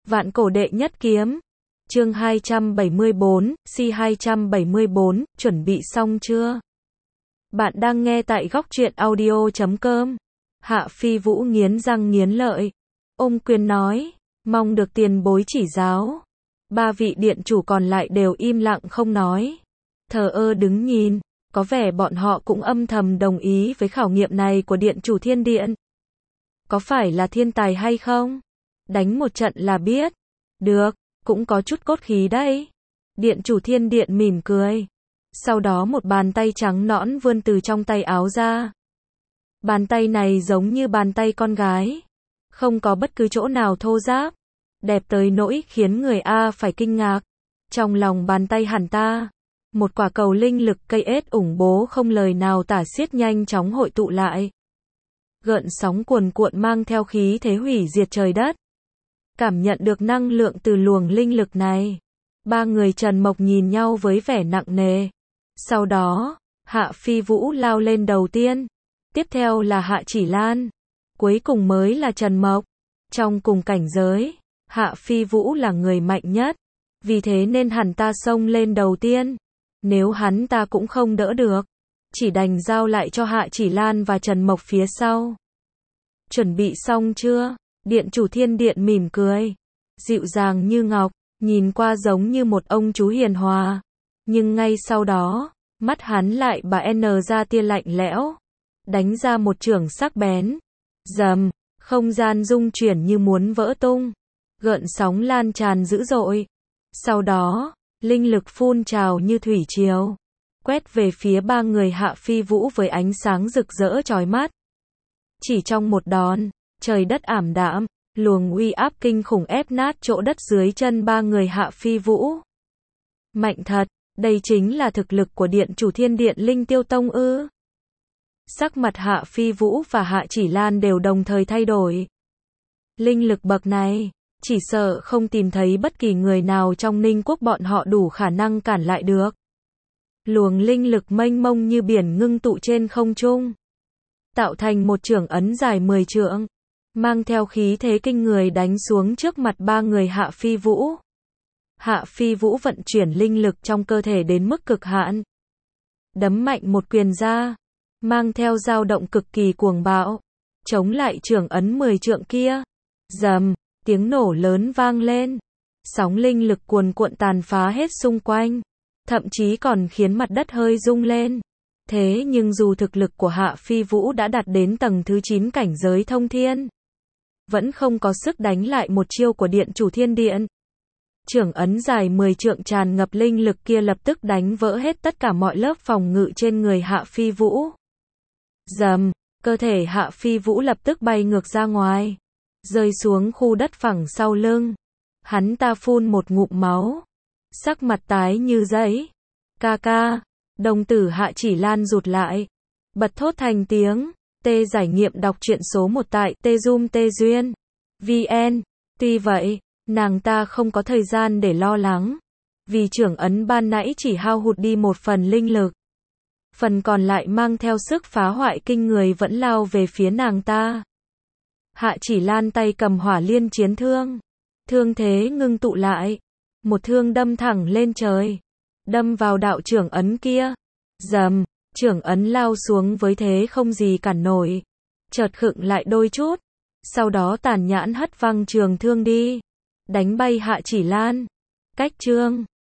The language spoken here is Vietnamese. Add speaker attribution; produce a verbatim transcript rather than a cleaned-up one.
Speaker 1: Vạn cổ đệ nhất kiếm. Chương hai trăm bảy mươi bốn, C hai trăm bảy mươi bốn, chuẩn bị xong chưa? Bạn đang nghe tại góc truyện audio chấm com. Hạ Phi Vũ nghiến răng nghiến lợi, ôm quyền nói, mong được tiền bối chỉ giáo. Ba vị điện chủ còn lại đều im lặng không nói, thờ ơ đứng nhìn, có vẻ bọn họ cũng âm thầm đồng ý với khảo nghiệm này của điện chủ thiên điện. Có phải là thiên tài hay không? Đánh một trận là biết. Được, cũng có chút cốt khí đấy. Điện chủ thiên điện mỉm cười. Sau đó một bàn tay trắng nõn vươn từ trong tay áo ra. Bàn tay này giống như bàn tay con gái. Không có bất cứ chỗ nào thô ráp. Đẹp tới nỗi khiến người A phải kinh ngạc. Trong lòng bàn tay hẳn ta, một quả cầu linh lực cây ết ủng bố không lời nào tả xiết nhanh chóng hội tụ lại. Gợn sóng cuồn cuộn mang theo khí thế hủy diệt trời đất. Cảm nhận được năng lượng từ luồng linh lực này, ba người Trần Mộc nhìn nhau với vẻ nặng nề. Sau đó, Hạ Phi Vũ lao lên đầu tiên. Tiếp theo là Hạ Chỉ Lan. Cuối cùng mới là Trần Mộc. Trong cùng cảnh giới, Hạ Phi Vũ là người mạnh nhất. Vì thế nên hẳn ta xông lên đầu tiên. Nếu hắn ta cũng không đỡ được, chỉ đành giao lại cho Hạ Chỉ Lan và Trần Mộc phía sau. Chuẩn bị xong chưa? Điện chủ thiên điện mỉm cười, dịu dàng như ngọc, nhìn qua giống như một ông chú hiền hòa. Nhưng ngay sau đó, mắt hắn lại bà N ra tia lạnh lẽo, đánh ra một chưởng sắc bén. Rầm, không gian rung chuyển như muốn vỡ tung, gợn sóng lan tràn dữ dội. Sau đó, linh lực phun trào như thủy triều, quét về phía ba người Hạ Phi Vũ với ánh sáng rực rỡ chói mắt. Chỉ trong một đòn, trời đất ảm đạm, luồng uy áp kinh khủng ép nát chỗ đất dưới chân ba người Hạ Phi Vũ. Mạnh thật, đây chính là thực lực của điện chủ thiên điện Linh Tiêu Tông ư? Sắc mặt Hạ Phi Vũ và Hạ Chỉ Lan đều đồng thời thay đổi. Linh lực bậc này, chỉ sợ không tìm thấy bất kỳ người nào trong Ninh quốc bọn họ đủ khả năng cản lại được. Luồng linh lực mênh mông như biển ngưng tụ trên không trung, tạo thành một chưởng ấn dài mười trượng, mang theo khí thế kinh người đánh xuống trước mặt ba người Hạ Phi Vũ. Hạ Phi Vũ vận chuyển linh lực trong cơ thể đến mức cực hạn, đấm mạnh một quyền ra, mang theo dao động cực kỳ cuồng bạo, chống lại chưởng ấn mười trượng kia. Rầm, tiếng nổ lớn vang lên, sóng linh lực cuồn cuộn tàn phá hết xung quanh, thậm chí còn khiến mặt đất hơi rung lên. Thế nhưng dù thực lực của Hạ Phi Vũ đã đạt đến tầng thứ chín cảnh giới thông thiên, vẫn không có sức đánh lại một chiêu của điện chủ thiên điện. Chưởng ấn dài mười trượng tràn ngập linh lực kia lập tức đánh vỡ hết tất cả mọi lớp phòng ngự trên người Hạ Phi Vũ. Rầm, cơ thể Hạ Phi Vũ lập tức bay ngược ra ngoài, rơi xuống khu đất phẳng sau lưng. Hắn ta phun một ngụm máu, sắc mặt tái như giấy. Ca ca, đồng tử Hạ Chỉ Lan rụt lại, bật thốt thành tiếng. Tê giải nghiệm đọc truyện số một tại tezum tê duyên vn. Tuy vậy, nàng ta không có thời gian để lo lắng, vì chưởng ấn ban nãy chỉ hao hụt đi một phần linh lực, phần còn lại mang theo sức phá hoại kinh người vẫn lao về phía nàng ta. Hạ Chỉ Lan tay cầm hỏa liên chiến thương, thương thế ngưng tụ lại, một thương đâm thẳng lên trời, đâm vào đạo chưởng ấn kia. Rầm, chưởng ấn lao xuống với thế không gì cản nổi, chợt khựng lại đôi chút, sau đó tàn nhẫn hất văng trường thương đi, đánh bay Hạ Chỉ Lan. Cách chương